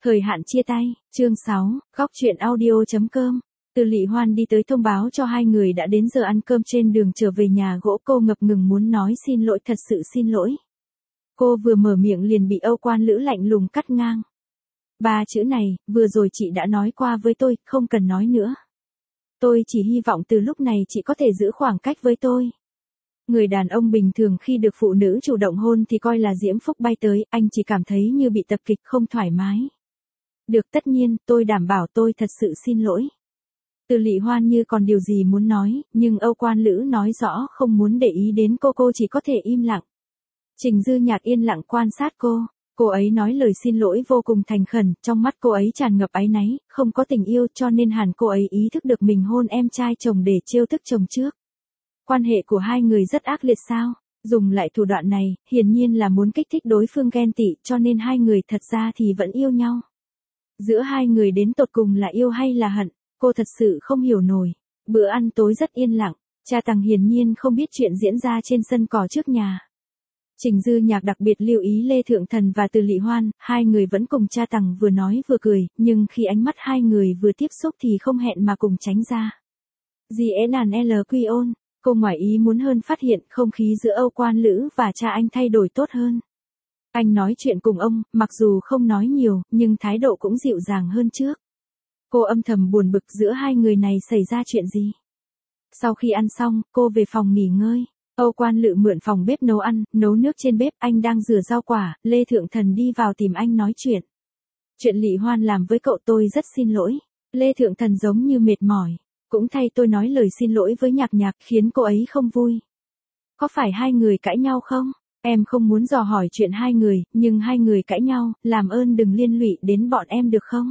Thời hạn chia tay, chương 6, góc chuyện audio.com. Từ Lị Hoan đi tới thông báo cho hai người đã đến giờ ăn cơm. Trên đường trở về nhà gỗ cô ngập ngừng muốn nói xin lỗi, thật sự xin lỗi. Cô vừa mở miệng liền bị Âu Quan Lữ lạnh lùng cắt ngang. Ba chữ này, vừa rồi chị đã nói qua với tôi, không cần nói nữa. Tôi chỉ hy vọng từ lúc này chị có thể giữ khoảng cách với tôi. Người đàn ông bình thường khi được phụ nữ chủ động hôn thì coi là diễm phúc bay tới, anh chỉ cảm thấy như bị tập kích, không thoải mái. Được, tất nhiên, tôi đảm bảo tôi thật sự xin lỗi. Từ Lị Hoan như còn điều gì muốn nói, nhưng Âu Quan Lữ nói rõ không muốn để ý đến cô chỉ có thể im lặng. Trình Dư Nhạc yên lặng quan sát cô ấy nói lời xin lỗi vô cùng thành khẩn, trong mắt cô ấy tràn ngập áy náy, không có tình yêu cho nên hẳn cô ấy ý thức được mình hôn em trai chồng để trêu tức chồng trước. Quan hệ của hai người rất ác liệt sao? Dùng lại thủ đoạn này, hiển nhiên là muốn kích thích đối phương ghen tị, cho nên hai người thật ra thì vẫn yêu nhau. Giữa hai người đến tột cùng là yêu hay là hận, cô thật sự không hiểu nổi. Bữa ăn tối rất yên lặng, cha Tằng hiển nhiên không biết chuyện diễn ra trên sân cỏ trước nhà. Trình Dư Nhạc đặc biệt lưu ý Lê Thượng Thần và Từ Lị Hoan, hai người vẫn cùng cha Tằng vừa nói vừa cười, nhưng khi ánh mắt hai người vừa tiếp xúc thì không hẹn mà cùng tránh ra. GNLQ. Cô ngoài ý muốn hơn phát hiện không khí giữa Âu Quan Lữ và cha anh thay đổi tốt hơn. Anh nói chuyện cùng ông, mặc dù không nói nhiều, nhưng thái độ cũng dịu dàng hơn trước. Cô âm thầm buồn bực giữa hai người này xảy ra chuyện gì. Sau khi ăn xong, cô về phòng nghỉ ngơi. Âu Quan Lữ mượn phòng bếp nấu ăn, nấu nước trên bếp, anh đang rửa rau quả, Lê Thượng Thần đi vào tìm anh nói chuyện. Chuyện Lị Hoan làm với cậu tôi rất xin lỗi. Lê Thượng Thần giống như mệt mỏi. Cũng thay tôi nói lời xin lỗi với Nhạc Nhạc khiến cô ấy không vui. Có phải hai người cãi nhau không? Em không muốn dò hỏi chuyện hai người, nhưng hai người cãi nhau, làm ơn đừng liên lụy đến bọn em được không?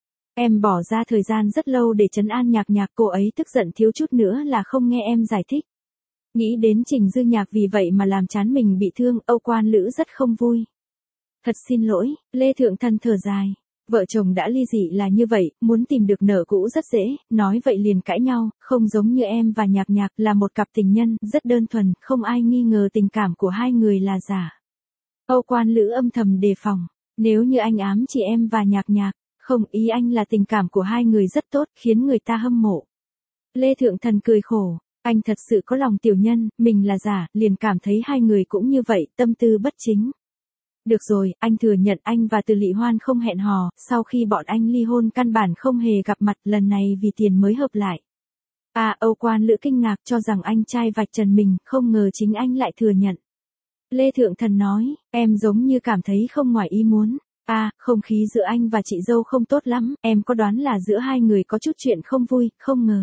Em bỏ ra thời gian rất lâu để trấn an Nhạc Nhạc, cô ấy tức giận thiếu chút nữa là không nghe em giải thích. Nghĩ đến Trình Dư Nhạc vì vậy mà làm chán mình bị thương, Âu Quan Lữ rất không vui. Thật xin lỗi, Lê Thượng Thần thở dài. Vợ chồng đã ly dị là như vậy, muốn tìm được nợ cũ rất dễ, nói vậy liền cãi nhau, không giống như em và Nhạc Nhạc là một cặp tình nhân, rất đơn thuần, không ai nghi ngờ tình cảm của hai người là giả. Âu Quan Lữ âm thầm đề phòng, nếu như anh ám chỉ em và Nhạc Nhạc, không, ý anh là tình cảm của hai người rất tốt, khiến người ta hâm mộ. Lê Thượng Thần cười khổ, anh thật sự có lòng tiểu nhân, mình là giả, liền cảm thấy hai người cũng như vậy, tâm tư bất chính. Được rồi, anh thừa nhận anh và Từ Lị Hoan không hẹn hò, sau khi bọn anh ly hôn căn bản không hề gặp mặt, lần này vì tiền mới hợp lại. Âu Quan Lữ kinh ngạc cho rằng anh trai vạch trần mình, không ngờ chính anh lại thừa nhận. Lê Thượng Thần nói, em giống như cảm thấy không ngoài ý muốn. Không khí giữa anh và chị dâu không tốt lắm, em có đoán là giữa hai người có chút chuyện không vui, không ngờ.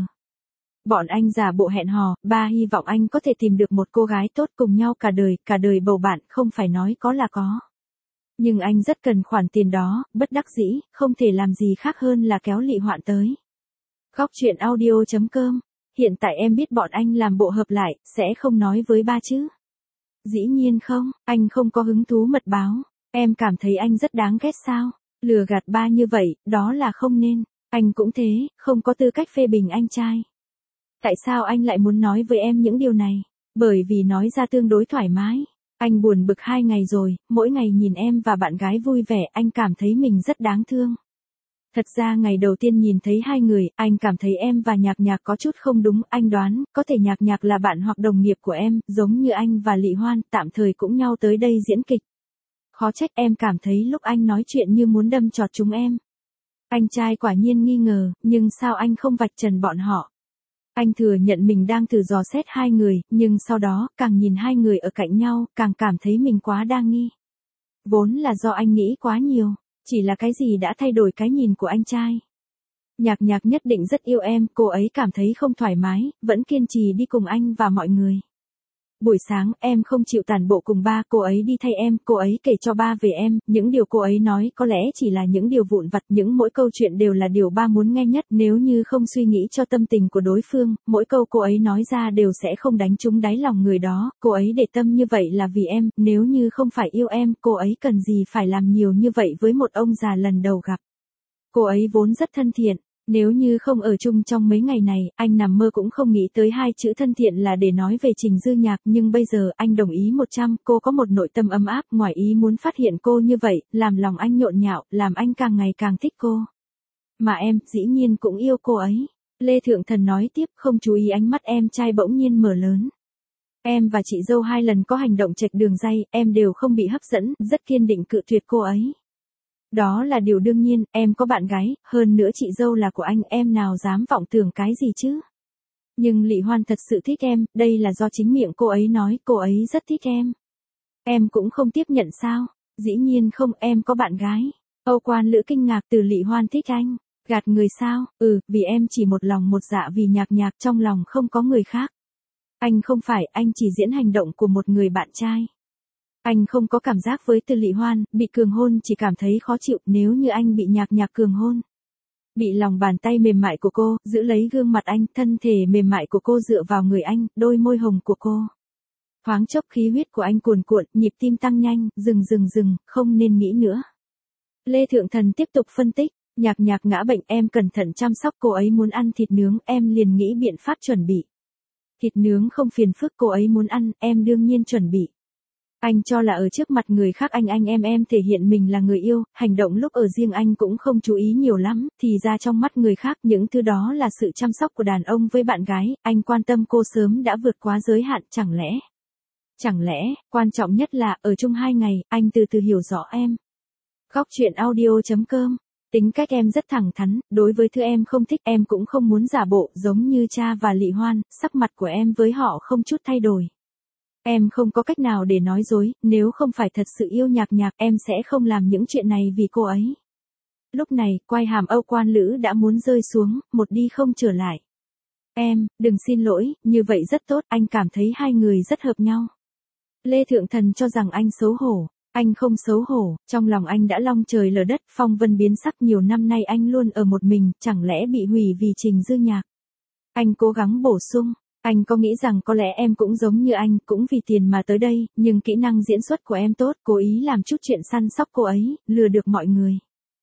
Bọn anh giả bộ hẹn hò, ba hy vọng anh có thể tìm được một cô gái tốt cùng nhau cả đời bầu bạn, không phải nói có là có. Nhưng anh rất cần khoản tiền đó, bất đắc dĩ, không thể làm gì khác hơn là kéo Lị Hoan tới. Góc chuyện audio.com. Hiện tại em biết bọn anh làm bộ hợp lại, sẽ không nói với ba chứ? Dĩ nhiên không, anh không có hứng thú mật báo. Em cảm thấy anh rất đáng ghét sao? Lừa gạt ba như vậy, đó là không nên. Anh cũng thế, không có tư cách phê bình anh trai. Tại sao anh lại muốn nói với em những điều này? Bởi vì nói ra tương đối thoải mái. Anh buồn bực 2 ngày rồi, mỗi ngày nhìn em và bạn gái vui vẻ, anh cảm thấy mình rất đáng thương. Thật ra ngày đầu tiên nhìn thấy hai người, anh cảm thấy em và Nhạc Nhạc có chút không đúng, anh đoán, có thể Nhạc Nhạc là bạn hoặc đồng nghiệp của em, giống như anh và Lị Hoan, tạm thời cũng nhau tới đây diễn kịch. Khó trách em cảm thấy lúc anh nói chuyện như muốn đâm chọt chúng em. Anh trai quả nhiên nghi ngờ, nhưng sao anh không vạch trần bọn họ? Anh thừa nhận mình đang thử dò xét hai người, nhưng sau đó, càng nhìn hai người ở cạnh nhau, càng cảm thấy mình quá đa nghi. Vốn là do anh nghĩ quá nhiều, chỉ là cái gì đã thay đổi cái nhìn của anh trai. Nhạc Nhạc nhất định rất yêu em, cô ấy cảm thấy không thoải mái, vẫn kiên trì đi cùng anh và mọi người. Buổi sáng, em không chịu tản bộ cùng ba, cô ấy đi thay em, cô ấy kể cho ba về em, những điều cô ấy nói có lẽ chỉ là những điều vụn vặt, mỗi câu chuyện đều là điều ba muốn nghe nhất, nếu như không suy nghĩ cho tâm tình của đối phương, mỗi câu cô ấy nói ra đều sẽ không đánh trúng đáy lòng người đó, cô ấy để tâm như vậy là vì em, nếu như không phải yêu em, cô ấy cần gì phải làm nhiều như vậy với một ông già lần đầu gặp. Cô ấy vốn rất thân thiện, Nếu như không ở chung trong mấy ngày này, anh nằm mơ cũng không nghĩ tới hai chữ thân thiện là để nói về Trình Dư Nhạc, nhưng bây giờ anh đồng ý 100, cô có một nội tâm ấm áp, ngoài ý muốn phát hiện cô như vậy, làm lòng anh nhộn nhạo, làm anh càng ngày càng thích cô. Mà em, dĩ nhiên cũng yêu cô ấy. Lê Thượng Thần nói tiếp, không chú ý ánh mắt em trai bỗng nhiên mở lớn. Em và chị dâu 2 lần có hành động chệch đường ray, em đều không bị hấp dẫn, rất kiên định cự tuyệt cô ấy. Đó là điều đương nhiên, em có bạn gái, hơn nữa chị dâu là của anh, em nào dám vọng tưởng cái gì chứ. Nhưng Lị Hoan thật sự thích em, đây là do chính miệng cô ấy nói, cô ấy rất thích em. Em cũng không tiếp nhận sao? Dĩ nhiên không, em có bạn gái. Âu Quan Lữ kinh ngạc, từ Lị Hoan thích anh. Gạt người sao? Vì em chỉ một lòng một dạ vì Nhạc Nhạc, trong lòng không có người khác. Anh không phải, anh chỉ diễn hành động của một người bạn trai. Anh không có cảm giác với Từ Lị Hoan, bị cường hôn chỉ cảm thấy khó chịu, nếu như anh bị Nhạc Nhạc cường hôn. Bị lòng bàn tay mềm mại của cô, giữ lấy gương mặt anh, thân thể mềm mại của cô dựa vào người anh, đôi môi hồng của cô. Thoáng chốc khí huyết của anh cuồn cuộn, nhịp tim tăng nhanh, dừng, không nên nghĩ nữa. Lê Thượng Thần tiếp tục phân tích, Nhạc Nhạc ngã bệnh, em cẩn thận chăm sóc cô ấy, muốn ăn thịt nướng, em liền nghĩ biện pháp chuẩn bị. Thịt nướng không phiền phức, cô ấy muốn ăn, em đương nhiên chuẩn bị. Anh cho là ở trước mặt người khác anh em thể hiện mình là người yêu, hành động lúc ở riêng anh cũng không chú ý nhiều lắm, thì ra trong mắt người khác những thứ đó là sự chăm sóc của đàn ông với bạn gái, anh quan tâm cô sớm đã vượt quá giới hạn, chẳng lẽ, quan trọng nhất là, ở chung 2 ngày, anh từ từ hiểu rõ em. Góc truyện audio.com. Tính cách em rất thẳng thắn, đối với thứ em không thích em cũng không muốn giả bộ, giống như cha và Lị Hoan, sắc mặt của em với họ không chút thay đổi. Em không có cách nào để nói dối, nếu không phải thật sự yêu Nhạc Nhạc, em sẽ không làm những chuyện này vì cô ấy. Lúc này, quai hàm Âu Quan Lữ đã muốn rơi xuống, một đi không trở lại. Em, đừng xin lỗi, như vậy rất tốt, anh cảm thấy hai người rất hợp nhau. Lê Thượng Thần cho rằng anh xấu hổ. Anh không xấu hổ, trong lòng anh đã long trời lở đất, phong vân biến sắc, nhiều năm nay anh luôn ở một mình, chẳng lẽ bị hủy vì Trình Dư Nhạc. Anh cố gắng bổ sung, anh có nghĩ rằng có lẽ em cũng giống như anh, cũng vì tiền mà tới đây, nhưng kỹ năng diễn xuất của em tốt, cố ý làm chút chuyện săn sóc cô ấy, lừa được mọi người.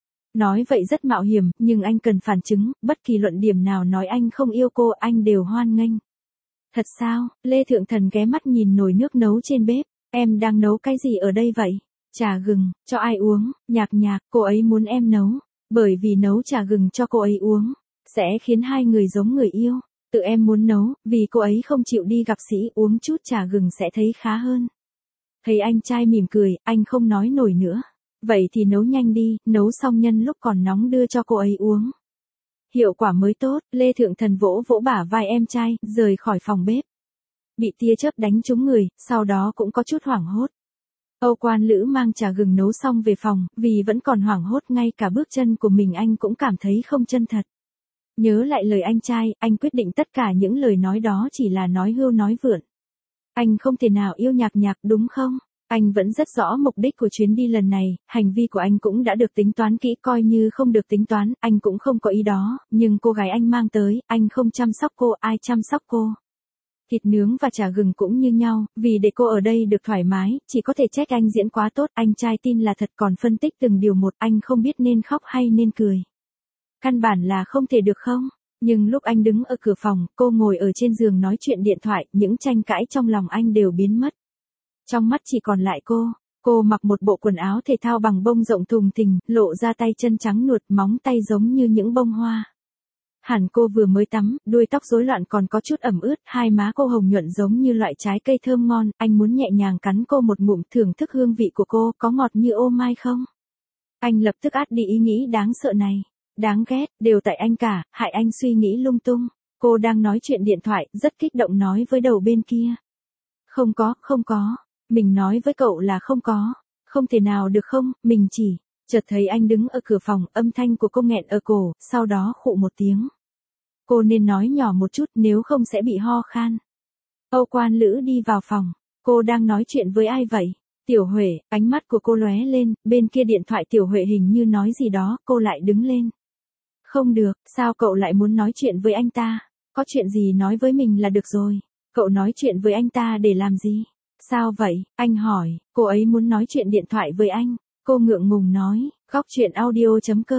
Nói vậy rất mạo hiểm, nhưng anh cần phản chứng, bất kỳ luận điểm nào nói anh không yêu cô, anh đều hoan nghênh. Thật sao? Lê Thượng Thần ghé mắt nhìn nồi nước nấu trên bếp. Em đang nấu cái gì ở đây vậy? Trà gừng, cho ai uống? Nhạc Nhạc, cô ấy muốn em nấu. Bởi vì nấu trà gừng cho cô ấy uống, sẽ khiến hai người giống người yêu. Tự em muốn nấu, vì cô ấy không chịu đi gặp sĩ, uống chút trà gừng sẽ thấy khá hơn. Thấy anh trai mỉm cười, anh không nói nổi nữa. Vậy thì nấu nhanh đi, nấu xong nhân lúc còn nóng đưa cho cô ấy uống. Hiệu quả mới tốt, Lê Thượng Thần vỗ vỗ bả vai em trai, rời khỏi phòng bếp. Bị tia chớp đánh trúng người, sau đó cũng có chút hoảng hốt. Âu Quan Lữ mang trà gừng nấu xong về phòng, vì vẫn còn hoảng hốt, ngay cả bước chân của mình anh cũng cảm thấy không chân thật. Nhớ lại lời anh trai, anh quyết định tất cả những lời nói đó chỉ là nói hưu nói vượn. Anh không thể nào yêu Nhạc Nhạc đúng không? Anh vẫn rất rõ mục đích của chuyến đi lần này, hành vi của anh cũng đã được tính toán kỹ, coi như không được tính toán, anh cũng không có ý đó, nhưng cô gái anh mang tới, anh không chăm sóc cô, ai chăm sóc cô? Thịt nướng và trà gừng cũng như nhau, vì để cô ở đây được thoải mái, chỉ có thể trách anh diễn quá tốt, anh trai tin là thật, còn phân tích từng điều một, anh không biết nên khóc hay nên cười. Căn bản là không thể được không? Nhưng lúc anh đứng ở cửa phòng, cô ngồi ở trên giường nói chuyện điện thoại, những tranh cãi trong lòng anh đều biến mất. Trong mắt chỉ còn lại cô mặc một bộ quần áo thể thao bằng bông rộng thùng thình, lộ ra tay chân trắng nuột, móng tay giống như những bông hoa. Hẳn cô vừa mới tắm, đuôi tóc rối loạn còn có chút ẩm ướt, hai má cô hồng nhuận giống như loại trái cây thơm ngon, anh muốn nhẹ nhàng cắn cô một ngụm thưởng thức hương vị của cô, có ngọt như ô mai không? Anh lập tức át đi ý nghĩ đáng sợ này. Đáng ghét, đều tại anh cả, hại anh suy nghĩ lung tung. Cô đang nói chuyện điện thoại, rất kích động nói với đầu bên kia. Không có, mình nói với cậu là không có. Không thể nào được không, mình chỉ. Chợt thấy anh đứng ở cửa phòng, âm thanh của cô nghẹn ở cổ, sau đó khụ một tiếng. Cô nên nói nhỏ một chút, nếu không sẽ bị ho khan. Âu Quan Lữ đi vào phòng. Cô đang nói chuyện với ai vậy? Tiểu Huệ, ánh mắt của cô lóe lên, bên kia điện thoại Tiểu Huệ hình như nói gì đó, cô lại đứng lên. Không được, sao cậu lại muốn nói chuyện với anh ta? Có chuyện gì nói với mình là được rồi. Cậu nói chuyện với anh ta để làm gì? Sao vậy? Anh hỏi, cô ấy muốn nói chuyện điện thoại với anh. Cô ngượng ngùng nói, góc truyện audio.com.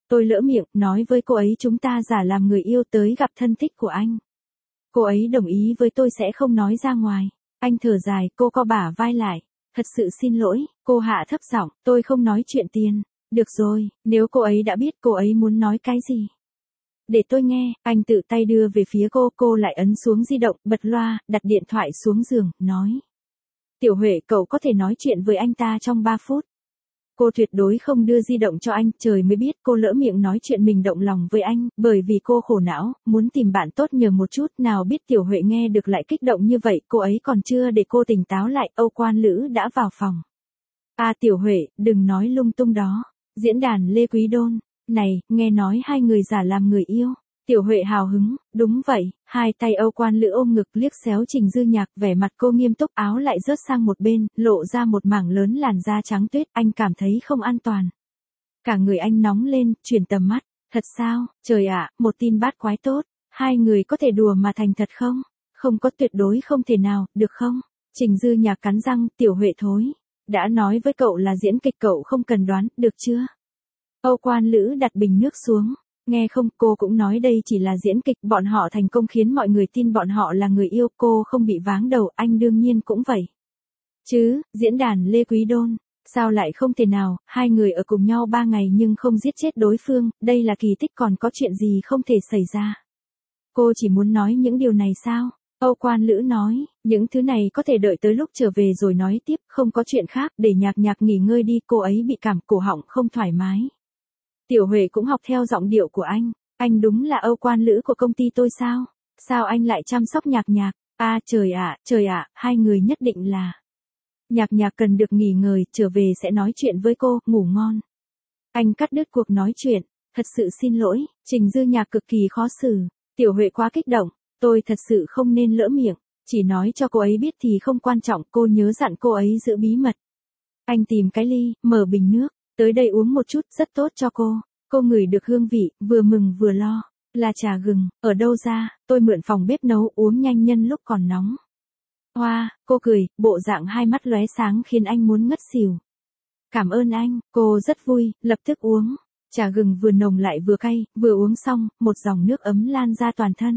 Tôi lỡ miệng, nói với cô ấy chúng ta giả làm người yêu tới gặp thân thích của anh. Cô ấy đồng ý với tôi sẽ không nói ra ngoài. Anh thở dài, cô co bả vai lại. Thật sự xin lỗi, cô hạ thấp giọng, tôi không nói chuyện tiền. Được rồi, nếu cô ấy đã biết cô ấy muốn nói cái gì. Để tôi nghe, anh tự tay đưa về phía cô lại ấn xuống di động, bật loa, đặt điện thoại xuống giường, nói. Tiểu Huệ, cậu có thể nói chuyện với anh ta trong 3 phút. Cô tuyệt đối không đưa di động cho anh, trời mới biết cô lỡ miệng nói chuyện mình động lòng với anh, bởi vì cô khổ não, muốn tìm bạn tốt nhờ một chút, nào biết Tiểu Huệ nghe được lại kích động như vậy, cô ấy còn chưa để cô tỉnh táo lại, Âu Quan Lữ đã vào phòng. Tiểu Huệ, đừng nói lung tung đó. Diễn đàn Lê Quý Đôn. Này, nghe nói hai người giả làm người yêu. Tiểu Huệ hào hứng, đúng vậy, hai tay Âu Quan Lữ ôm ngực liếc xéo Trình Dư Nhạc, vẻ mặt cô nghiêm túc, áo lại rớt sang một bên, lộ ra một mảng lớn làn da trắng tuyết, anh cảm thấy không an toàn. Cả người anh nóng lên, chuyển tầm mắt, thật sao, trời ạ, một tin bát quái tốt, hai người có thể đùa mà thành thật không? Không có, tuyệt đối không thể nào, được không? Trình Dư Nhạc cắn răng, Tiểu Huệ thối. Đã nói với cậu là diễn kịch, cậu không cần đoán, được chưa? Âu Quan Lữ đặt bình nước xuống. Nghe không, cô cũng nói đây chỉ là diễn kịch, bọn họ thành công khiến mọi người tin bọn họ là người yêu, cô không bị váng đầu, anh đương nhiên cũng vậy. Chứ, diễn đàn Lê Quý Đôn, sao lại không thể nào, hai người ở cùng nhau 3 ngày nhưng không giết chết đối phương, đây là kỳ tích, còn có chuyện gì không thể xảy ra. Cô chỉ muốn nói những điều này sao? Âu Quan Lữ nói, những thứ này có thể đợi tới lúc trở về rồi nói tiếp, không có chuyện khác, để Nhạc Nhạc nghỉ ngơi đi, cô ấy bị cảm, cổ họng không thoải mái. Tiểu Huệ cũng học theo giọng điệu của anh đúng là Âu Quan Lữ của công ty tôi sao? Sao anh lại chăm sóc Nhạc Nhạc? Trời ạ, hai người nhất định là. Nhạc Nhạc cần được nghỉ ngơi, trở về sẽ nói chuyện với cô, ngủ ngon. Anh cắt đứt cuộc nói chuyện, thật sự xin lỗi, Trình Dư Nhạc cực kỳ khó xử, Tiểu Huệ quá kích động, tôi thật sự không nên lỡ miệng, chỉ nói cho cô ấy biết thì không quan trọng, cô nhớ dặn cô ấy giữ bí mật. Anh tìm cái ly, mở bình nước, tới đây uống một chút, rất tốt cho cô. Cô ngửi được hương vị, vừa mừng vừa lo. Là trà gừng, ở đâu ra, tôi mượn phòng bếp nấu, uống nhanh nhân lúc còn nóng. Hoa, cô cười, bộ dạng hai mắt lóe sáng khiến anh muốn ngất xỉu. Cảm ơn anh, cô rất vui, lập tức uống. Trà gừng vừa nồng lại vừa cay, vừa uống xong, một dòng nước ấm lan ra toàn thân.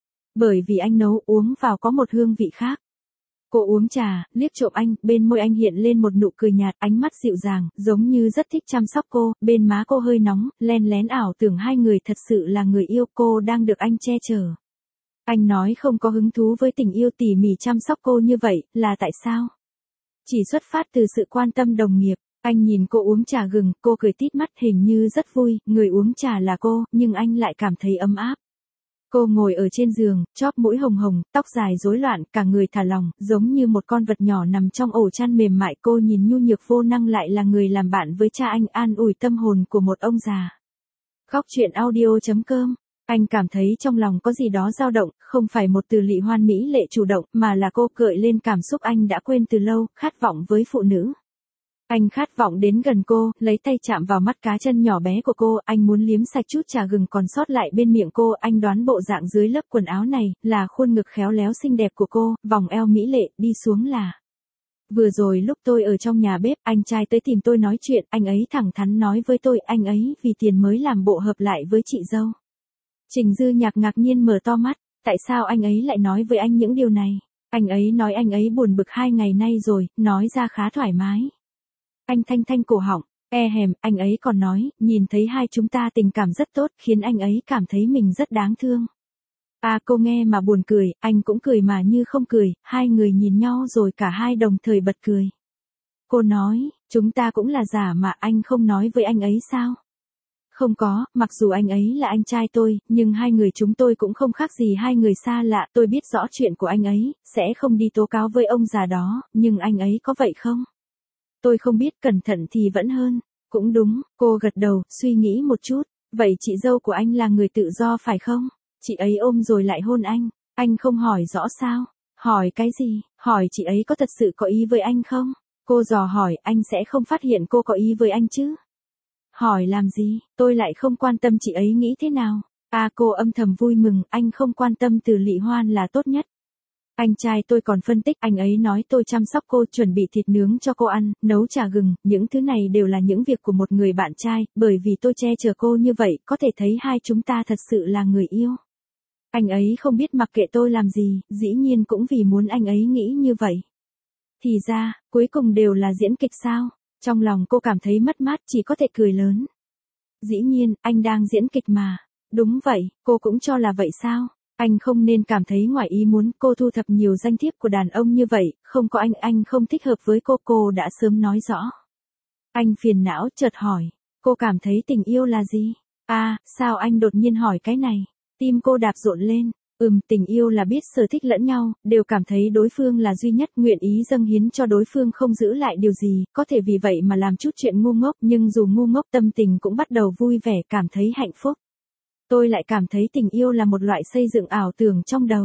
Bởi vì anh nấu, uống vào có một hương vị khác. Cô uống trà, liếc trộm anh, bên môi anh hiện lên một nụ cười nhạt, ánh mắt dịu dàng, giống như rất thích chăm sóc cô, bên má cô hơi nóng, len lén ảo tưởng hai người thật sự là người yêu, cô đang được anh che chở. Anh nói không có hứng thú với tình yêu tỉ mỉ chăm sóc cô như vậy, là tại sao? Chỉ xuất phát từ sự quan tâm đồng nghiệp, anh nhìn cô uống trà gừng, cô cười tít mắt hình như rất vui, người uống trà là cô, nhưng anh lại cảm thấy ấm áp. Cô ngồi ở trên giường, chóp mũi hồng hồng, tóc dài rối loạn, cả người thả lỏng, giống như một con vật nhỏ nằm trong ổ chăn mềm mại. Cô nhìn nhu nhược vô năng lại là người làm bạn với cha anh, an ủi tâm hồn của một ông già. Khóc chuyện audio.com. Anh cảm thấy trong lòng có gì đó dao động, không phải một từ Lị Hoan mỹ lệ chủ động, mà là cô gợi lên cảm xúc anh đã quên từ lâu, khát vọng với phụ nữ. Anh khát vọng đến gần cô, lấy tay chạm vào mắt cá chân nhỏ bé của cô, anh muốn liếm sạch chút trà gừng còn sót lại bên miệng cô, anh đoán bộ dạng dưới lớp quần áo này, là khuôn ngực khéo léo xinh đẹp của cô, vòng eo mỹ lệ, đi xuống là. Vừa rồi lúc tôi ở trong nhà bếp, anh trai tới tìm tôi nói chuyện, anh ấy thẳng thắn nói với tôi, anh ấy vì tiền mới làm bộ hợp lại với chị dâu. Trình Dư Nhạc ngạc nhiên mở to mắt, tại sao anh ấy lại nói với anh những điều này? Anh ấy nói anh ấy buồn bực 2 ngày nay rồi, nói ra khá thoải mái. Anh thanh cổ họng, anh ấy còn nói, nhìn thấy hai chúng ta tình cảm rất tốt, khiến anh ấy cảm thấy mình rất đáng thương. Cô nghe mà buồn cười, anh cũng cười mà như không cười, hai người nhìn nhau rồi cả hai đồng thời bật cười. Cô nói, chúng ta cũng là giả mà, anh không nói với anh ấy sao? Không có, mặc dù anh ấy là anh trai tôi, nhưng hai người chúng tôi cũng không khác gì hai người xa lạ, tôi biết rõ chuyện của anh ấy, sẽ không đi tố cáo với ông già đó, nhưng anh ấy có vậy không? Tôi không biết, cẩn thận thì vẫn hơn. Cũng đúng, cô gật đầu, suy nghĩ một chút. Vậy chị dâu của anh là người tự do phải không? Chị ấy ôm rồi lại hôn anh không hỏi rõ sao? Hỏi cái gì? Hỏi chị ấy có thật sự có ý với anh không? Cô dò hỏi, anh sẽ không phát hiện cô có ý với anh chứ? Hỏi làm gì? Tôi lại không quan tâm chị ấy nghĩ thế nào. Cô âm thầm vui mừng, anh không quan tâm từ Lị Hoan là tốt nhất. Anh trai tôi còn phân tích, anh ấy nói tôi chăm sóc cô, chuẩn bị thịt nướng cho cô ăn, nấu trà gừng, những thứ này đều là những việc của một người bạn trai, bởi vì tôi che chở cô như vậy, có thể thấy hai chúng ta thật sự là người yêu. Anh ấy không biết mặc kệ tôi làm gì, dĩ nhiên cũng vì muốn anh ấy nghĩ như vậy. Thì ra, cuối cùng đều là diễn kịch sao? Trong lòng cô cảm thấy mất mát, chỉ có thể cười lớn. Dĩ nhiên, anh đang diễn kịch mà. Đúng vậy, cô cũng cho là vậy sao? Anh không nên cảm thấy ngoài ý muốn, cô thu thập nhiều danh thiếp của đàn ông như vậy, không có anh không thích hợp với cô đã sớm nói rõ. Anh phiền não chợt hỏi, cô cảm thấy tình yêu là gì? Sao anh đột nhiên hỏi cái này? Tim cô đạp rộn lên. Tình yêu là biết sở thích lẫn nhau, đều cảm thấy đối phương là duy nhất, nguyện ý dâng hiến cho đối phương, không giữ lại điều gì, có thể vì vậy mà làm chút chuyện ngu ngốc, nhưng dù ngu ngốc tâm tình cũng bắt đầu vui vẻ, cảm thấy hạnh phúc. Tôi lại cảm thấy tình yêu là một loại xây dựng ảo tưởng trong đầu.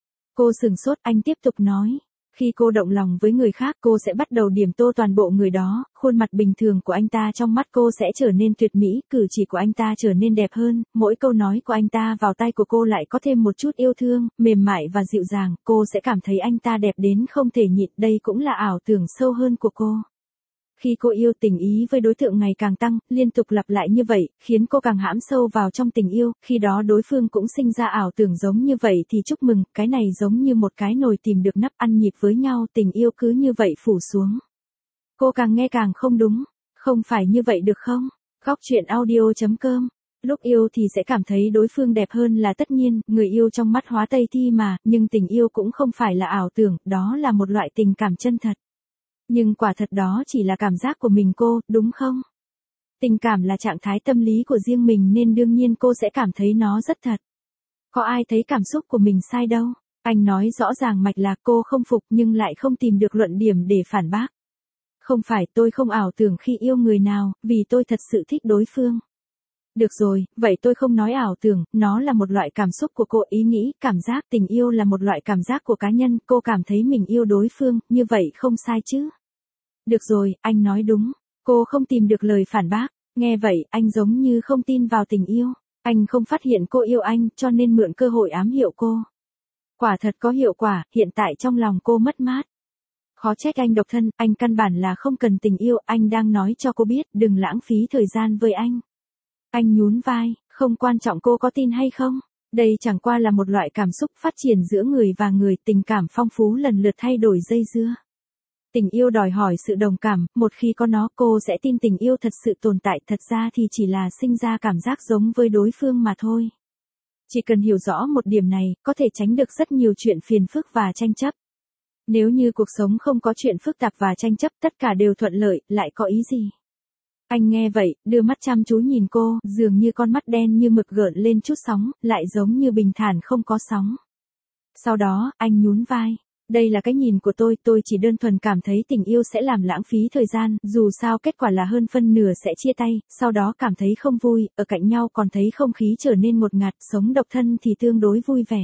Cô sửng sốt, anh tiếp tục nói. Khi cô động lòng với người khác, cô sẽ bắt đầu điểm tô toàn bộ người đó, khuôn mặt bình thường của anh ta trong mắt cô sẽ trở nên tuyệt mỹ, cử chỉ của anh ta trở nên đẹp hơn, mỗi câu nói của anh ta vào tai của cô lại có thêm một chút yêu thương, mềm mại và dịu dàng, cô sẽ cảm thấy anh ta đẹp đến không thể nhịn, đây cũng là ảo tưởng sâu hơn của cô. Khi cô yêu, tình ý với đối tượng ngày càng tăng, liên tục lặp lại như vậy, khiến cô càng hãm sâu vào trong tình yêu, khi đó đối phương cũng sinh ra ảo tưởng giống như vậy thì chúc mừng, cái này giống như một cái nồi tìm được nắp, ăn nhịp với nhau, tình yêu cứ như vậy phủ xuống. Cô càng nghe càng không đúng, không phải như vậy được không? Góc truyện audio.com. Lúc yêu thì sẽ cảm thấy đối phương đẹp hơn là tất nhiên, người yêu trong mắt hóa Tây Thi mà, nhưng tình yêu cũng không phải là ảo tưởng, đó là một loại tình cảm chân thật. Nhưng quả thật đó chỉ là cảm giác của mình cô, đúng không? Tình cảm là trạng thái tâm lý của riêng mình nên đương nhiên cô sẽ cảm thấy nó rất thật. Có ai thấy cảm xúc của mình sai đâu? Anh nói rõ ràng mạch lạc, cô không phục nhưng lại không tìm được luận điểm để phản bác. Không phải, tôi không ảo tưởng khi yêu người nào, vì tôi thật sự thích đối phương. Được rồi, vậy tôi không nói ảo tưởng, nó là một loại cảm xúc của cô, ý nghĩ, cảm giác, tình yêu là một loại cảm giác của cá nhân, cô cảm thấy mình yêu đối phương, như vậy không sai chứ? Được rồi, anh nói đúng. Cô không tìm được lời phản bác. Nghe vậy, anh giống như không tin vào tình yêu. Anh không phát hiện cô yêu anh, cho nên mượn cơ hội ám hiệu cô. Quả thật có hiệu quả, hiện tại trong lòng cô mất mát. Khó trách anh độc thân, anh căn bản là không cần tình yêu, anh đang nói cho cô biết, đừng lãng phí thời gian với anh. Anh nhún vai, không quan trọng cô có tin hay không. Đây chẳng qua là một loại cảm xúc phát triển giữa người và người, tình cảm phong phú lần lượt thay đổi dây dưa. Tình yêu đòi hỏi sự đồng cảm, một khi có nó cô sẽ tin tình yêu thật sự tồn tại, thật ra thì chỉ là sinh ra cảm giác giống với đối phương mà thôi. Chỉ cần hiểu rõ một điểm này, có thể tránh được rất nhiều chuyện phiền phức và tranh chấp. Nếu như cuộc sống không có chuyện phức tạp và tranh chấp, tất cả đều thuận lợi, lại có ý gì? Anh nghe vậy, đưa mắt chăm chú nhìn cô, dường như con mắt đen như mực gợn lên chút sóng, lại giống như bình thản không có sóng. Sau đó, anh nhún vai. Đây là cái nhìn của tôi chỉ đơn thuần cảm thấy tình yêu sẽ làm lãng phí thời gian, dù sao kết quả là hơn phân nửa sẽ chia tay, sau đó cảm thấy không vui, ở cạnh nhau còn thấy không khí trở nên ngột ngạt, sống độc thân thì tương đối vui vẻ.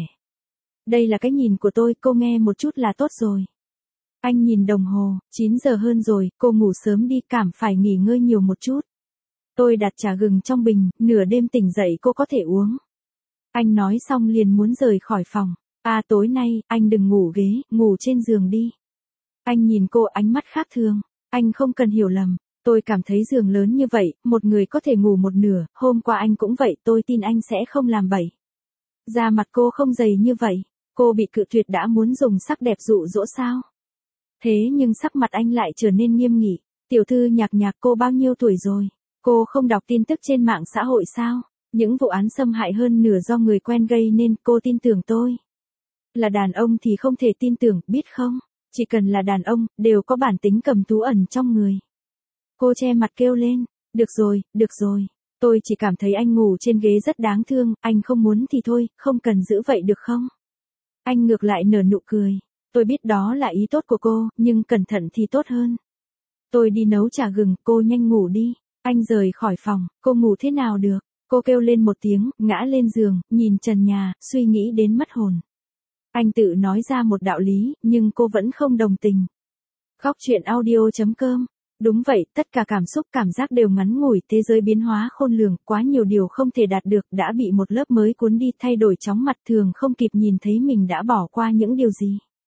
Đây là cái nhìn của tôi, cô nghe một chút là tốt rồi. Anh nhìn đồng hồ, 9 giờ hơn rồi, cô ngủ sớm đi, cảm phải nghỉ ngơi nhiều một chút. Tôi đặt trà gừng trong bình, nửa đêm tỉnh dậy cô có thể uống. Anh nói xong liền muốn rời khỏi phòng. Tối nay, anh đừng ngủ ghế, ngủ trên giường đi. Anh nhìn cô ánh mắt khác thường. Anh không cần hiểu lầm. Tôi cảm thấy giường lớn như vậy, một người có thể ngủ một nửa, hôm qua anh cũng vậy, tôi tin anh sẽ không làm bậy. Da mặt cô không dày như vậy. Cô bị cự tuyệt đã muốn dùng sắc đẹp dụ dỗ sao? Thế nhưng sắc mặt anh lại trở nên nghiêm nghị. Tiểu thư Nhạc Nhạc, cô bao nhiêu tuổi rồi? Cô không đọc tin tức trên mạng xã hội sao? Những vụ án xâm hại hơn nửa do người quen gây nên, cô tin tưởng tôi. Là đàn ông thì không thể tin tưởng, biết không? Chỉ cần là đàn ông, đều có bản tính cầm thú ẩn trong người. Cô che mặt kêu lên. Được rồi. Tôi chỉ cảm thấy anh ngủ trên ghế rất đáng thương, anh không muốn thì thôi, không cần giữ vậy được không? Anh ngược lại nở nụ cười. Tôi biết đó là ý tốt của cô, nhưng cẩn thận thì tốt hơn. Tôi đi nấu trà gừng, cô nhanh ngủ đi. Anh rời khỏi phòng, cô ngủ thế nào được? Cô kêu lên một tiếng, ngã lên giường, nhìn trần nhà, suy nghĩ đến mất hồn. Anh tự nói ra một đạo lý, nhưng cô vẫn không đồng tình. Góc truyện audio.com. Đúng vậy, tất cả cảm xúc cảm giác đều ngắn ngủi, thế giới biến hóa khôn lường, quá nhiều điều không thể đạt được, đã bị một lớp mới cuốn đi, thay đổi chóng mặt, thường không kịp nhìn thấy mình đã bỏ qua những điều gì.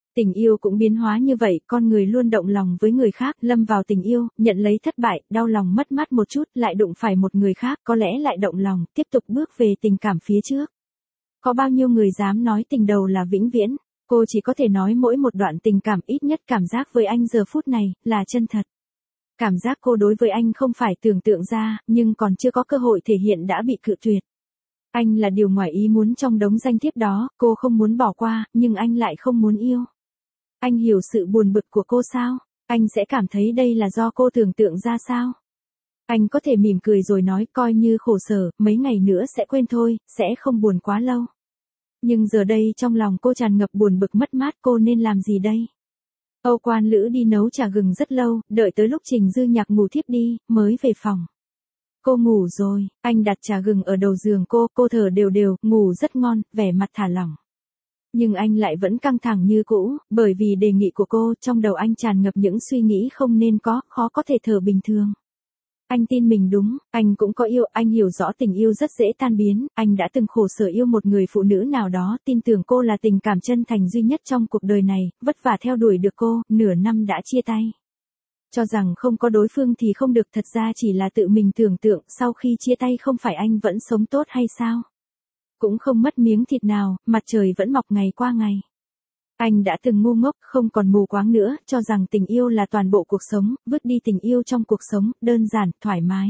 Tình yêu cũng biến hóa như vậy, con người luôn động lòng với người khác, lâm vào tình yêu, nhận lấy thất bại, đau lòng mất mát một chút, lại đụng phải một người khác, có lẽ lại động lòng, tiếp tục bước về tình cảm phía trước. Có bao nhiêu người dám nói tình đầu là vĩnh viễn, cô chỉ có thể nói mỗi một đoạn tình cảm ít nhất cảm giác với anh giờ phút này, là chân thật. Cảm giác cô đối với anh không phải tưởng tượng ra, nhưng còn chưa có cơ hội thể hiện đã bị cự tuyệt. Anh là điều ngoài ý muốn trong đống danh thiếp đó, cô không muốn bỏ qua, nhưng anh lại không muốn yêu. Anh hiểu sự buồn bực của cô sao? Anh sẽ cảm thấy đây là do cô tưởng tượng ra sao? Anh có thể mỉm cười rồi nói coi như khổ sở, mấy ngày nữa sẽ quên thôi, sẽ không buồn quá lâu. Nhưng giờ đây trong lòng cô tràn ngập buồn bực mất mát, cô nên làm gì đây? Âu Quan Lữ đi nấu trà gừng rất lâu, đợi tới lúc Trình Dư Nhạc ngủ thiếp đi, mới về phòng. Cô ngủ rồi, anh đặt trà gừng ở đầu giường cô thở đều đều, ngủ rất ngon, vẻ mặt thả lỏng. Nhưng anh lại vẫn căng thẳng như cũ, bởi vì đề nghị của cô, trong đầu anh tràn ngập những suy nghĩ không nên có, khó có thể thở bình thường. Anh tin mình đúng, anh cũng có yêu, anh hiểu rõ tình yêu rất dễ tan biến, anh đã từng khổ sở yêu một người phụ nữ nào đó, tin tưởng cô là tình cảm chân thành duy nhất trong cuộc đời này, vất vả theo đuổi được cô, nửa năm đã chia tay. Cho rằng không có đối phương thì không được, thật ra chỉ là tự mình tưởng tượng, sau khi chia tay không phải anh vẫn sống tốt hay sao? Cũng không mất miếng thịt nào, mặt trời vẫn mọc ngày qua ngày. Anh đã từng ngu ngốc, không còn mù quáng nữa, cho rằng tình yêu là toàn bộ cuộc sống, vứt đi tình yêu trong cuộc sống, đơn giản, thoải mái.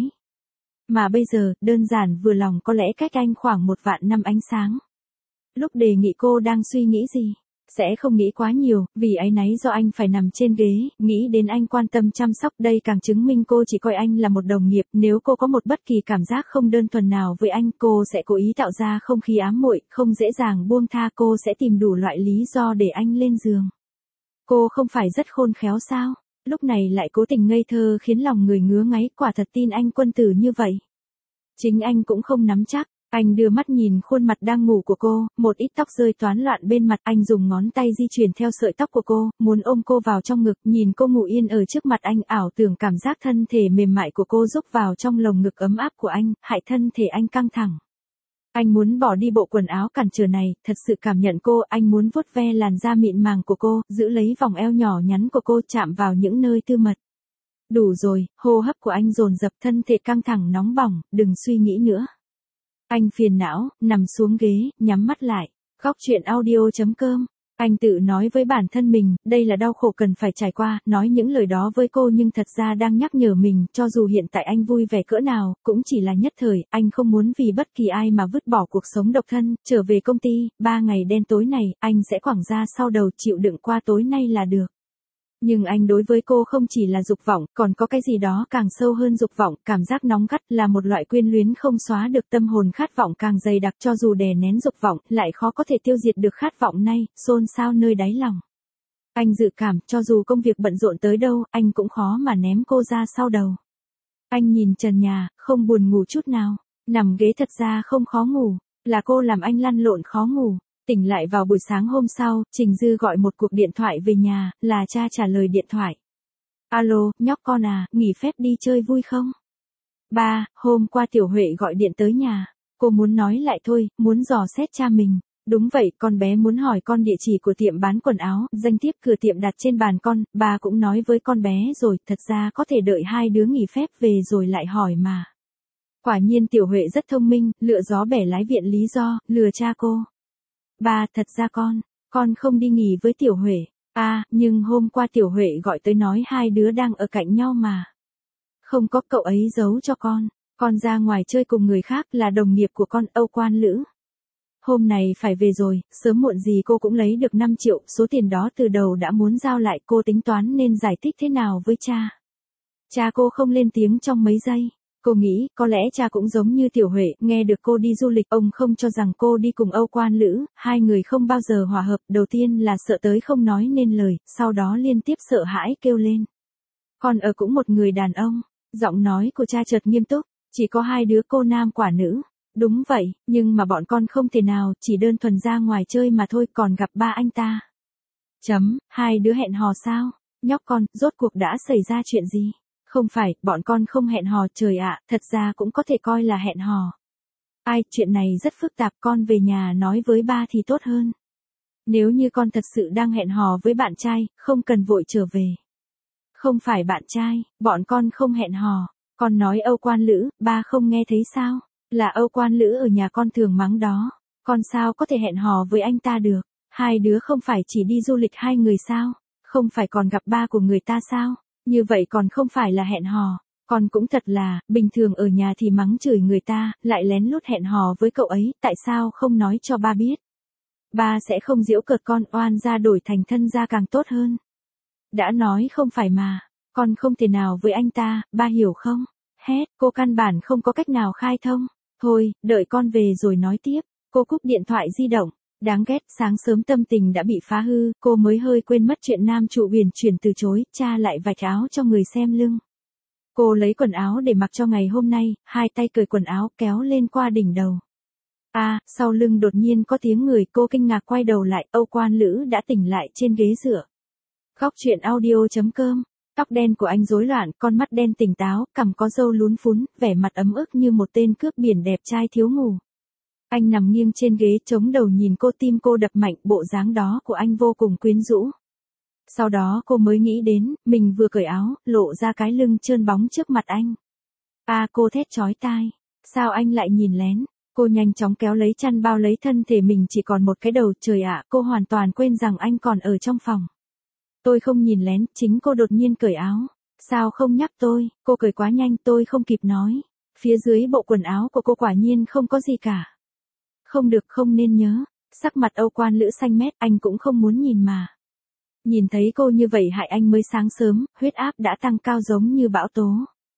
Mà bây giờ, đơn giản vừa lòng có lẽ cách anh khoảng 1.000.000 năm ánh sáng. Lúc đề nghị cô đang suy nghĩ gì? Sẽ không nghĩ quá nhiều, vì áy náy do anh phải nằm trên ghế, nghĩ đến anh quan tâm chăm sóc, đây càng chứng minh cô chỉ coi anh là một đồng nghiệp, nếu cô có một bất kỳ cảm giác không đơn thuần nào với anh, cô sẽ cố ý tạo ra không khí ám muội, không dễ dàng buông tha, cô sẽ tìm đủ loại lý do để anh lên giường. Cô không phải rất khôn khéo sao? Lúc này lại cố tình ngây thơ khiến lòng người ngứa ngáy, quả thật tin anh quân tử như vậy. Chính anh cũng không nắm chắc. Anh đưa mắt nhìn khuôn mặt đang ngủ của cô, một ít tóc rơi toán loạn bên mặt, anh dùng ngón tay di chuyển theo sợi tóc của cô, muốn ôm cô vào trong ngực, nhìn cô ngủ yên ở trước mặt anh, ảo tưởng cảm giác thân thể mềm mại của cô rúc vào trong lồng ngực ấm áp của anh, hại thân thể anh căng thẳng. Anh muốn bỏ đi bộ quần áo cản trở này, thật sự cảm nhận cô, anh muốn vuốt ve làn da mịn màng của cô, giữ lấy vòng eo nhỏ nhắn của cô, chạm vào những nơi tư mật. Đủ rồi, hô hấp của anh dồn dập, thân thể căng thẳng nóng bỏng, đừng suy nghĩ nữa. Anh phiền não, nằm xuống ghế, nhắm mắt lại. Góc chuyện audio.com. Anh tự nói với bản thân mình, đây là đau khổ cần phải trải qua, nói những lời đó với cô nhưng thật ra đang nhắc nhở mình, cho dù hiện tại anh vui vẻ cỡ nào, cũng chỉ là nhất thời, anh không muốn vì bất kỳ ai mà vứt bỏ cuộc sống độc thân, trở về công ty, 3 ngày đen tối này, anh sẽ quẳng ra sau đầu chịu đựng qua tối nay là được. Nhưng anh đối với cô không chỉ là dục vọng, còn có cái gì đó càng sâu hơn dục vọng, cảm giác nóng gắt là một loại quyến luyến không xóa được, tâm hồn khát vọng càng dày đặc, cho dù đè nén dục vọng, lại khó có thể tiêu diệt được khát vọng này, xôn xao nơi đáy lòng. Anh dự cảm, cho dù công việc bận rộn tới đâu, anh cũng khó mà ném cô ra sau đầu. Anh nhìn trần nhà, không buồn ngủ chút nào, nằm ghế thật ra không khó ngủ, là cô làm anh lăn lộn khó ngủ. Tỉnh lại vào buổi sáng hôm sau, Trình Dư gọi một cuộc điện thoại về nhà, là cha trả lời điện thoại. Alo, nhóc con à, nghỉ phép đi chơi vui không? Ba, hôm qua Tiểu Huệ gọi điện tới nhà. Cô muốn nói lại thôi, muốn dò xét cha mình. Đúng vậy, con bé muốn hỏi con địa chỉ của tiệm bán quần áo, danh thiếp cửa tiệm đặt trên bàn con, bà cũng nói với con bé rồi, thật ra có thể đợi hai đứa nghỉ phép về rồi lại hỏi mà. Quả nhiên Tiểu Huệ rất thông minh, lựa gió bẻ lái viện lý do, lừa cha cô. Ba, thật ra con không đi nghỉ với Tiểu Huệ. À, nhưng hôm qua Tiểu Huệ gọi tới nói hai đứa đang ở cạnh nhau mà. Không có, cậu ấy giấu cho con ra ngoài chơi cùng người khác là đồng nghiệp của con, Âu Quan Lữ. Hôm này phải về rồi, sớm muộn gì cô cũng lấy được 5 triệu, số tiền đó từ đầu đã muốn giao lại, cô tính toán nên giải thích thế nào với cha. Cha cô không lên tiếng trong mấy giây. Cô nghĩ, có lẽ cha cũng giống như Tiểu Huệ, nghe được cô đi du lịch, ông không cho rằng cô đi cùng Âu Quan Lữ, hai người không bao giờ hòa hợp, đầu tiên là sợ tới không nói nên lời, sau đó liên tiếp sợ hãi kêu lên. Con ở cũng một người đàn ông, giọng nói của cha chợt nghiêm túc, chỉ có hai đứa cô nam quả nữ. Đúng vậy, nhưng mà bọn con không thể nào, chỉ đơn thuần ra ngoài chơi mà thôi, còn gặp ba anh ta. Hai đứa hẹn hò sao? Nhóc con, rốt cuộc đã xảy ra chuyện gì? Không phải, bọn con không hẹn hò, trời ạ, thật ra cũng có thể coi là hẹn hò. Ai, chuyện này rất phức tạp, con về nhà nói với ba thì tốt hơn. Nếu như con thật sự đang hẹn hò với bạn trai, không cần vội trở về. Không phải bạn trai, bọn con không hẹn hò. Con nói Âu Quan Lữ, ba không nghe thấy sao? Là Âu Quan Lữ ở nhà con thường mắng đó. Con sao có thể hẹn hò với anh ta được? Hai đứa không phải chỉ đi du lịch hai người sao? Không phải còn gặp ba của người ta sao? Như vậy còn không phải là hẹn hò. Con cũng thật là, bình thường ở nhà thì mắng chửi người ta, lại lén lút hẹn hò với cậu ấy, tại sao không nói cho ba biết? Ba sẽ không giễu cợt con, oan gia đổi thành thân gia càng tốt hơn. Đã nói không phải mà, con không thể nào với anh ta, ba hiểu không? Hét, cô căn bản không có cách nào khai thông. Thôi, đợi con về rồi nói tiếp. Cô cúp điện thoại di động. Đáng ghét, sáng sớm tâm tình đã bị phá hư, cô mới hơi quên mất chuyện nam trụ huyền chuyển từ chối, cha lại vạch áo cho người xem lưng. Cô lấy quần áo để mặc cho ngày hôm nay, hai tay cởi quần áo kéo lên qua đỉnh đầu. Sau lưng đột nhiên có tiếng người, cô kinh ngạc quay đầu lại, Âu Quan Lữ đã tỉnh lại trên ghế dựa. Góc truyện audio.com. Tóc đen của anh rối loạn, con mắt đen tỉnh táo, cằm có râu lún phún, vẻ mặt ấm ức như một tên cướp biển đẹp trai thiếu ngủ. Anh nằm nghiêng trên ghế chống đầu nhìn cô, tim cô đập mạnh, bộ dáng đó của anh vô cùng quyến rũ. Sau đó cô mới nghĩ đến, mình vừa cởi áo, lộ ra cái lưng trơn bóng trước mặt anh. Cô thét chói tai. Sao anh lại nhìn lén? Cô nhanh chóng kéo lấy chăn bao lấy thân thể mình, chỉ còn một cái đầu, trời ạ, cô hoàn toàn quên rằng anh còn ở trong phòng. Tôi không nhìn lén, chính cô đột nhiên cởi áo. Sao không nhắc tôi? Cô cởi quá nhanh, tôi không kịp nói. Phía dưới bộ quần áo của cô quả nhiên không có gì cả. Không được, không nên nhớ. Sắc mặt Âu Quan Lữ xanh mét, anh cũng không muốn nhìn mà. Nhìn thấy cô như vậy hại anh mới sáng sớm, huyết áp đã tăng cao giống như bão tố.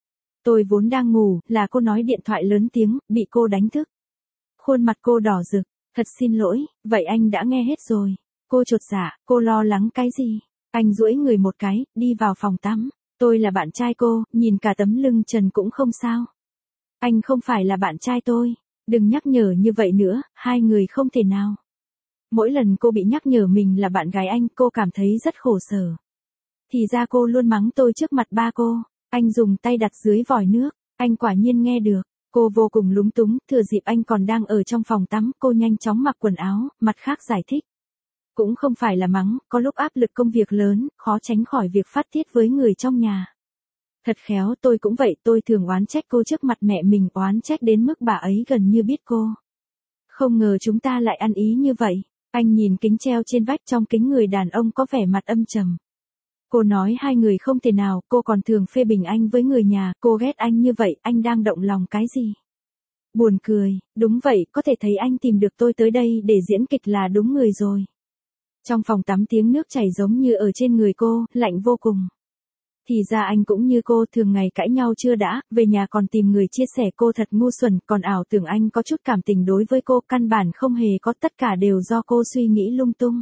Tôi vốn đang ngủ, là cô nói điện thoại lớn tiếng, bị cô đánh thức. Khuôn mặt cô đỏ rực, thật xin lỗi, vậy anh đã nghe hết rồi. Cô chột dạ, cô lo lắng cái gì? Anh duỗi người một cái, đi vào phòng tắm. Tôi là bạn trai cô, nhìn cả tấm lưng trần cũng không sao. Anh không phải là bạn trai tôi. Đừng nhắc nhở như vậy nữa, hai người không thể nào. Mỗi lần cô bị nhắc nhở mình là bạn gái anh, cô cảm thấy rất khổ sở. Thì ra cô luôn mắng tôi trước mặt ba cô. Anh dùng tay đặt dưới vòi nước, anh quả nhiên nghe được. Cô vô cùng lúng túng, thừa dịp anh còn đang ở trong phòng tắm, cô nhanh chóng mặc quần áo, mặt khác giải thích. Cũng không phải là mắng, có lúc áp lực công việc lớn, khó tránh khỏi việc phát tiết với người trong nhà. Thật khéo, tôi cũng vậy, tôi thường oán trách cô trước mặt mẹ mình, oán trách đến mức bà ấy gần như biết cô. Không ngờ chúng ta lại ăn ý như vậy. Anh nhìn kính treo trên vách, trong kính người đàn ông có vẻ mặt âm trầm. Cô nói hai người không thể nào, cô còn thường phê bình anh với người nhà, cô ghét anh như vậy, anh đang động lòng cái gì? Buồn cười, đúng vậy, có thể thấy anh tìm được tôi tới đây để diễn kịch là đúng người rồi. Trong phòng tắm tiếng nước chảy giống như ở trên người cô, lạnh vô cùng. Thì ra anh cũng như cô, thường ngày cãi nhau chưa đã, về nhà còn tìm người chia sẻ, cô thật ngu xuẩn, còn ảo tưởng anh có chút cảm tình đối với cô, căn bản không hề có, tất cả đều do cô suy nghĩ lung tung.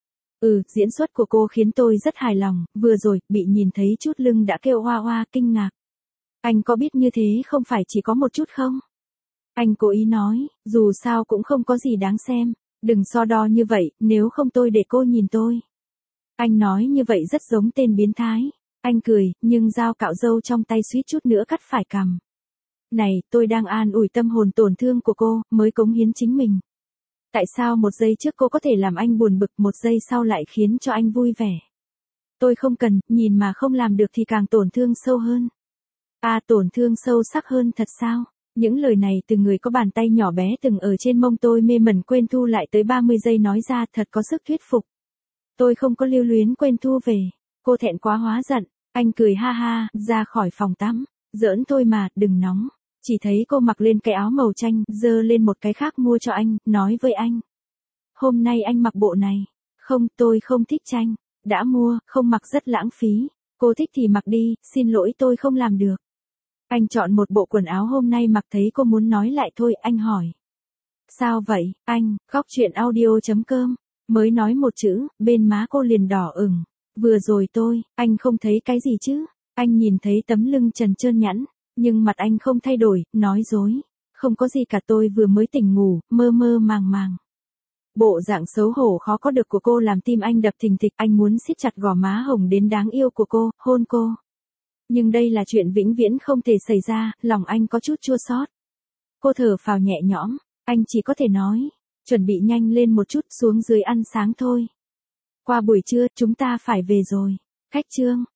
Diễn xuất của cô khiến tôi rất hài lòng, vừa rồi, bị nhìn thấy chút lưng đã kêu hoa hoa, kinh ngạc. Anh có biết như thế không phải chỉ có một chút không? Anh cố ý nói, dù sao cũng không có gì đáng xem, đừng so đo như vậy, nếu không tôi để cô nhìn tôi. Anh nói như vậy rất giống tên biến thái. Anh cười, nhưng dao cạo râu trong tay suýt chút nữa cắt phải cằm. Này, tôi đang an ủi tâm hồn tổn thương của cô, mới cống hiến chính mình. Tại sao một giây trước cô có thể làm anh buồn bực, một giây sau lại khiến cho anh vui vẻ? Tôi không cần, nhìn mà không làm được thì càng tổn thương sâu hơn. Tổn thương sâu sắc hơn thật sao? Những lời này từ người có bàn tay nhỏ bé từng ở trên mông tôi mê mẩn quên thu lại tới 30 giây nói ra, thật có sức thuyết phục. Tôi không có lưu luyến quên thu về. Cô thẹn quá hóa giận. Anh cười ha ha, ra khỏi phòng tắm. Giỡn thôi mà, đừng nóng. Chỉ thấy cô mặc lên cái áo màu chanh, dơ lên một cái khác mua cho anh, nói với anh. Hôm nay anh mặc bộ này. Không, tôi không thích chanh. Đã mua, không mặc rất lãng phí. Cô thích thì mặc đi, xin lỗi tôi không làm được. Anh chọn một bộ quần áo hôm nay mặc, thấy cô muốn nói lại thôi, anh hỏi. Sao vậy, anh? Góc truyện audio.com. Mới nói một chữ, bên má cô liền đỏ ửng. Vừa rồi anh không thấy cái gì chứ? Anh nhìn thấy tấm lưng trần trơn nhẵn, nhưng mặt anh không thay đổi, nói dối. Không có gì cả, tôi vừa mới tỉnh ngủ, mơ mơ màng màng. Bộ dạng xấu hổ khó có được của cô làm tim anh đập thình thịch, anh muốn siết chặt gò má hồng đến đáng yêu của cô, hôn cô. Nhưng đây là chuyện vĩnh viễn không thể xảy ra, lòng anh có chút chua xót. Cô thở phào nhẹ nhõm, anh chỉ có thể nói. Chuẩn bị nhanh lên một chút, xuống dưới ăn sáng thôi. Qua buổi trưa, chúng ta phải về rồi. Khách Trương.